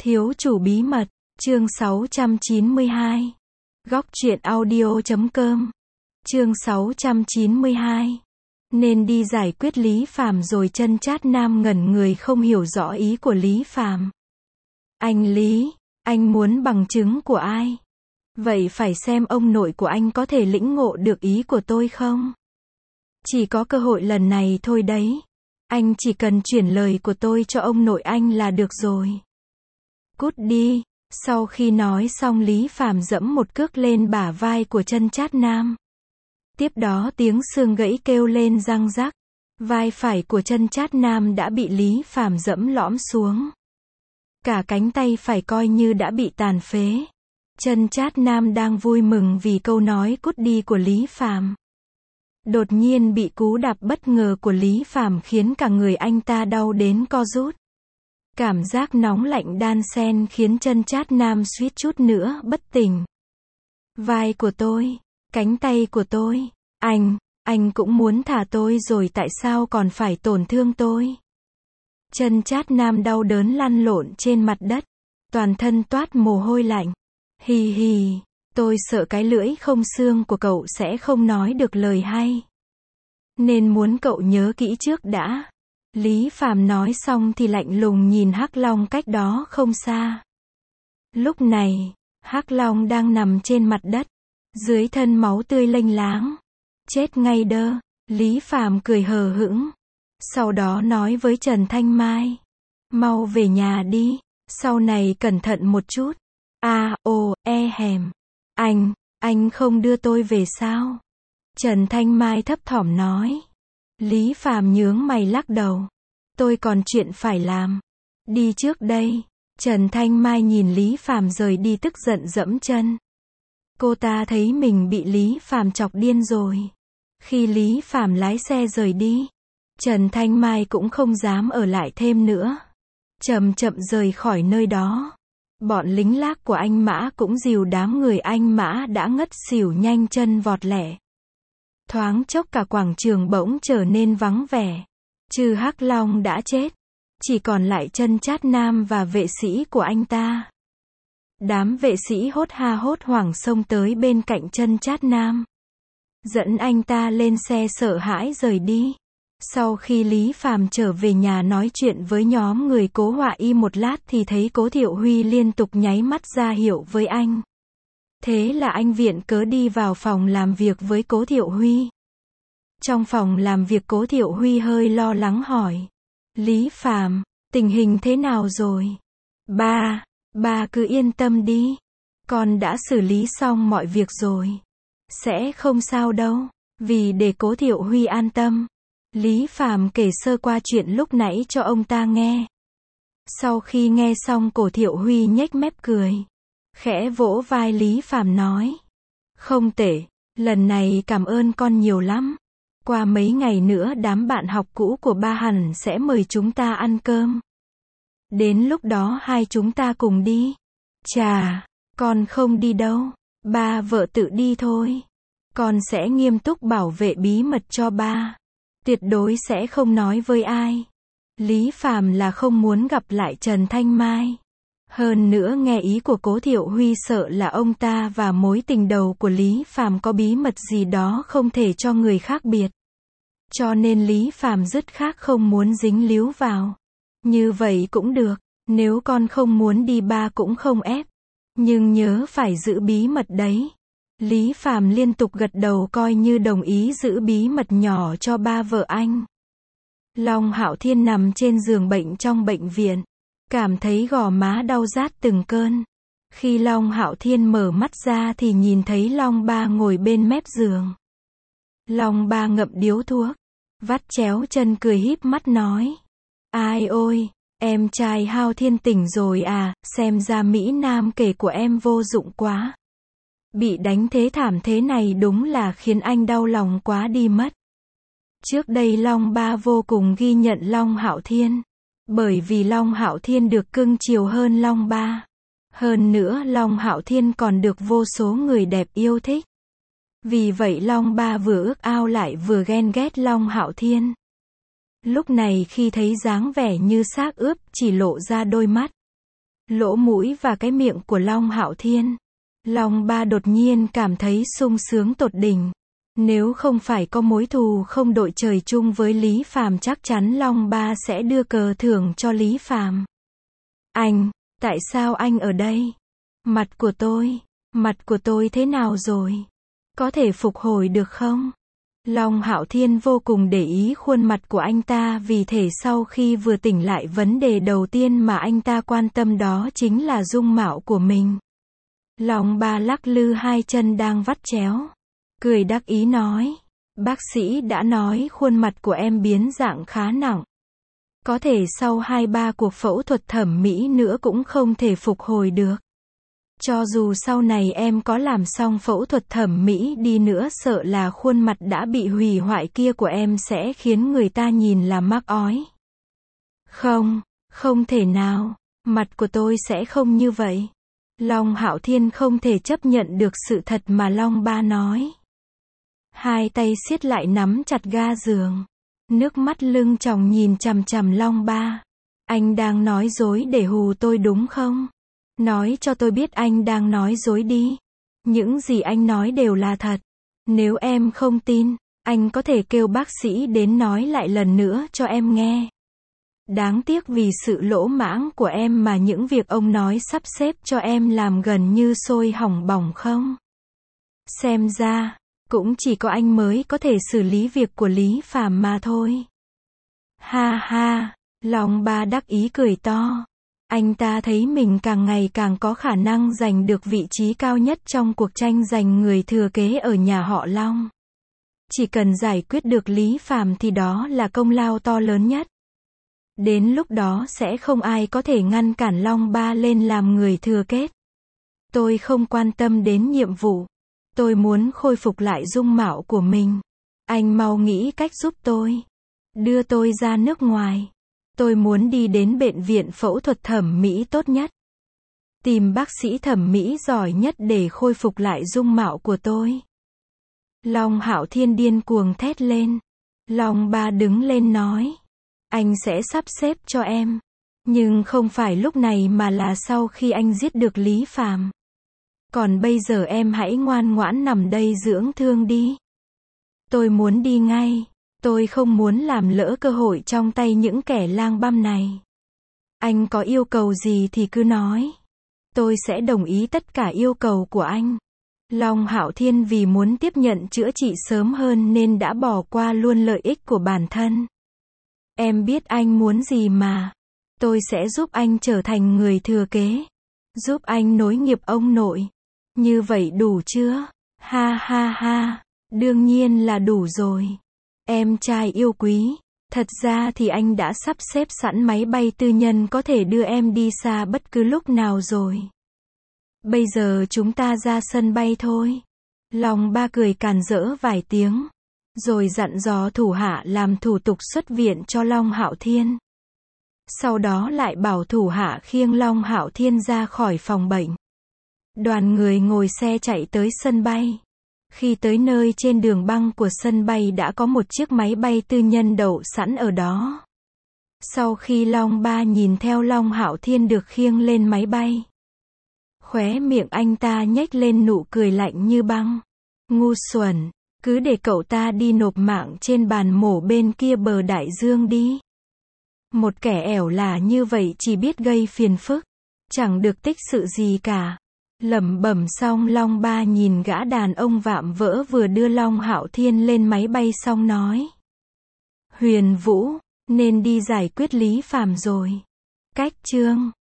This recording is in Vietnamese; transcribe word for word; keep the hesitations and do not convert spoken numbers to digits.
Thiếu chủ bí mật, chương sáu trăm chín mươi hai. Góc truyện audio chấm com. Chương sáu trăm chín mươi hai. Nên đi giải quyết Lý Phàm rồi. Chân Chát Nam ngẩn người không hiểu rõ ý của Lý Phàm. Anh Lý, anh muốn bằng chứng của ai? Vậy phải xem ông nội của anh có thể lĩnh ngộ được ý của tôi không? Chỉ có cơ hội lần này thôi đấy. Anh chỉ cần chuyển lời của tôi cho ông nội anh là được rồi. Cút đi. Sau khi nói xong Lý Phàm giẫm một cước lên bả vai của Chân Chát Nam. Tiếp đó tiếng xương gãy kêu lên răng rắc. Vai phải của Chân Chát Nam đã bị Lý Phàm giẫm lõm xuống. Cả cánh tay phải coi như đã bị tàn phế. Chân Chát Nam đang vui mừng vì câu nói cút đi của Lý Phàm. Đột nhiên bị cú đạp bất ngờ của Lý Phàm khiến cả người anh ta đau đến co rút. Cảm giác nóng lạnh đan xen khiến Chân Chát Nam suýt chút nữa bất tỉnh. Vai của tôi, cánh tay của tôi, anh, anh cũng muốn thả tôi rồi tại sao còn phải tổn thương tôi? Chân Chát Nam đau đớn lăn lộn trên mặt đất, toàn thân toát mồ hôi lạnh. Hì hì, tôi sợ cái lưỡi không xương của cậu sẽ không nói được lời hay. Nên muốn cậu nhớ kỹ trước đã. Lý Phàm nói xong thì lạnh lùng nhìn Hắc Long cách đó không xa. Lúc này, Hắc Long đang nằm trên mặt đất, dưới thân máu tươi lênh láng. Chết ngay đơ, Lý Phàm cười hờ hững. Sau đó nói với Trần Thanh Mai. Mau về nhà đi, sau này cẩn thận một chút. A, ồ, e hèm. Anh, anh không đưa tôi về sao? Trần Thanh Mai thấp thỏm nói. Lý Phàm nhướng mày lắc đầu. Tôi còn chuyện phải làm. Đi trước đây. Trần Thanh Mai nhìn Lý Phàm rời đi tức giận dẫm chân. Cô ta thấy mình bị Lý Phàm chọc điên rồi. Khi Lý Phàm lái xe rời đi, Trần Thanh Mai cũng không dám ở lại thêm nữa. Chậm chậm rời khỏi nơi đó. Bọn lính lác của anh Mã cũng dìu đám người anh Mã đã ngất xỉu nhanh chân vọt lẹ. Thoáng chốc cả quảng trường bỗng trở nên vắng vẻ. Trừ Hắc Long đã chết, chỉ còn lại Chân Chát Nam và vệ sĩ của anh ta. Đám vệ sĩ hốt ha hốt hoảng xông tới bên cạnh Chân Chát Nam, dẫn anh ta lên xe sợ hãi rời đi. Sau khi Lý Phàm trở về nhà nói chuyện với nhóm người Cố Họa Y một lát thì thấy Cố Thiệu Huy liên tục nháy mắt ra hiệu với anh. Thế là anh viện cớ đi vào phòng làm việc với Cố Thiệu Huy. Trong phòng làm việc Cố Thiệu Huy hơi lo lắng hỏi. Lý Phàm, tình hình thế nào rồi? Ba, ba cứ yên tâm đi. Con đã xử lý xong mọi việc rồi. Sẽ không sao đâu. Vì để Cố Thiệu Huy an tâm, Lý Phàm kể sơ qua chuyện lúc nãy cho ông ta nghe. Sau khi nghe xong Cố Thiệu Huy nhếch mép cười. Khẽ vỗ vai Lý Phàm nói. Không tệ, lần này cảm ơn con nhiều lắm. Qua mấy ngày nữa đám bạn học cũ của ba hẳn sẽ mời chúng ta ăn cơm. Đến lúc đó hai chúng ta cùng đi. Chà, con không đi đâu. Ba vợ tự đi thôi. Con sẽ nghiêm túc bảo vệ bí mật cho ba. Tuyệt đối sẽ không nói với ai. Lý Phàm là không muốn gặp lại Trần Thanh Mai. Hơn nữa nghe ý của Cố Thiệu Huy sợ là ông ta và mối tình đầu của Lý Phàm có bí mật gì đó không thể cho người khác biết. Cho nên Lý Phàm dứt khác không muốn dính líu vào. Như vậy cũng được, nếu con không muốn đi ba cũng không ép. Nhưng nhớ phải giữ bí mật đấy. Lý Phàm liên tục gật đầu coi như đồng ý giữ bí mật nhỏ cho ba vợ anh. Long Hạo Thiên nằm trên giường bệnh trong bệnh viện. Cảm thấy gò má đau rát từng cơn. Khi Long Hạo Thiên mở mắt ra thì nhìn thấy Long Ba ngồi bên mép giường. Long Ba ngậm điếu thuốc, vắt chéo chân cười híp mắt nói. Ai ôi, em trai Hạo Thiên tỉnh rồi à, xem ra Mỹ Nam kể của em vô dụng quá. Bị đánh thế thảm thế này đúng là khiến anh đau lòng quá đi mất. Trước đây Long Ba vô cùng ghi nhận Long Hạo Thiên. Bởi vì Long Hạo Thiên được cưng chiều hơn Long Ba. Hơn nữa Long Hạo Thiên còn được vô số người đẹp yêu thích. Vì vậy Long Ba vừa ước ao lại vừa ghen ghét Long Hạo Thiên. Lúc này khi thấy dáng vẻ như xác ướp chỉ lộ ra đôi mắt. lỗ mũi và cái miệng của Long Hạo Thiên. Long Ba đột nhiên cảm thấy sung sướng tột đỉnh. Nếu không phải có mối thù không đội trời chung với Lý Phàm, chắc chắn Long Ba sẽ đưa cờ thưởng cho Lý Phàm. Anh, tại sao anh ở đây? Mặt của tôi, mặt của tôi thế nào rồi? Có thể phục hồi được không? Long Hạo Thiên vô cùng để ý khuôn mặt của anh ta, vì thể sau khi vừa tỉnh lại, vấn đề đầu tiên mà anh ta quan tâm đó chính là dung mạo của mình. Long Ba lắc lư hai chân đang vắt chéo, cười đắc ý nói, bác sĩ đã nói khuôn mặt của em biến dạng khá nặng. Có thể sau hai ba cuộc phẫu thuật thẩm mỹ nữa cũng không thể phục hồi được. Cho dù sau này em có làm xong phẫu thuật thẩm mỹ đi nữa, sợ là khuôn mặt đã bị hủy hoại kia của em sẽ khiến người ta nhìn là mắc ói. Không, không thể nào, mặt của tôi sẽ không như vậy. Long Hạo Thiên không thể chấp nhận được sự thật mà Long Ba nói. Hai tay siết lại nắm chặt ga giường. Nước mắt lưng tròng nhìn chằm chằm Long Ba. Anh đang nói dối để hù tôi đúng không? Nói cho tôi biết anh đang nói dối đi. Những gì anh nói đều là thật. Nếu em không tin, anh có thể kêu bác sĩ đến nói lại lần nữa cho em nghe. Đáng tiếc vì sự lỗ mãng của em mà những việc ông nói sắp xếp cho em làm gần như sôi hỏng bỏng không? Xem ra, cũng chỉ có anh mới có thể xử lý việc của Lý Phàm mà thôi. Ha ha, Long Ba đắc ý cười to. Anh ta thấy mình càng ngày càng có khả năng giành được vị trí cao nhất trong cuộc tranh giành người thừa kế ở nhà họ Long. Chỉ cần giải quyết được Lý Phàm thì đó là công lao to lớn nhất. Đến lúc đó sẽ không ai có thể ngăn cản Long Ba lên làm người thừa kế. Tôi không quan tâm đến nhiệm vụ. Tôi muốn khôi phục lại dung mạo của mình. Anh mau nghĩ cách giúp tôi. Đưa tôi ra nước ngoài. Tôi muốn đi đến bệnh viện phẫu thuật thẩm mỹ tốt nhất. Tìm bác sĩ thẩm mỹ giỏi nhất để khôi phục lại dung mạo của tôi. Long Hạo Thiên điên cuồng thét lên. Long Ba đứng lên nói. Anh sẽ sắp xếp cho em. Nhưng không phải lúc này mà là sau khi anh giết được Lý Phàm. Còn bây giờ em hãy ngoan ngoãn nằm đây dưỡng thương đi. Tôi muốn đi ngay. Tôi không muốn làm lỡ cơ hội trong tay những kẻ lang băm này. Anh có yêu cầu gì thì cứ nói. Tôi sẽ đồng ý tất cả yêu cầu của anh. Long Hạo Thiên vì muốn tiếp nhận chữa trị sớm hơn nên đã bỏ qua luôn lợi ích của bản thân. Em biết anh muốn gì mà. Tôi sẽ giúp anh trở thành người thừa kế. Giúp anh nối nghiệp ông nội. Như vậy đủ chưa? Ha ha ha. Đương nhiên là đủ rồi. Em trai yêu quý. Thật ra thì anh đã sắp xếp sẵn máy bay tư nhân có thể đưa em đi xa bất cứ lúc nào rồi. Bây giờ chúng ta ra sân bay thôi. Long Ba cười càn rỡ vài tiếng. Rồi dặn dò thủ hạ làm thủ tục xuất viện cho Long Hạo Thiên. Sau đó lại bảo thủ hạ khiêng Long Hạo Thiên ra khỏi phòng bệnh. Đoàn người ngồi xe chạy tới sân bay. Khi tới nơi, trên đường băng của sân bay đã có một chiếc máy bay tư nhân đậu sẵn ở đó. Sau khi Long Ba nhìn theo Long Hạo Thiên được khiêng lên máy bay, khóe miệng anh ta nhếch lên nụ cười lạnh như băng. Ngu xuẩn, cứ để cậu ta đi nộp mạng trên bàn mổ bên kia bờ đại dương đi. Một kẻ ẻo lả như vậy chỉ biết gây phiền phức, chẳng được tích sự gì cả. Lẩm bẩm xong, Long Ba nhìn gã đàn ông vạm vỡ vừa đưa Long Hạo Thiên lên máy bay xong nói. Huyền Vũ, nên đi giải quyết Lý Phàm rồi. Cách chương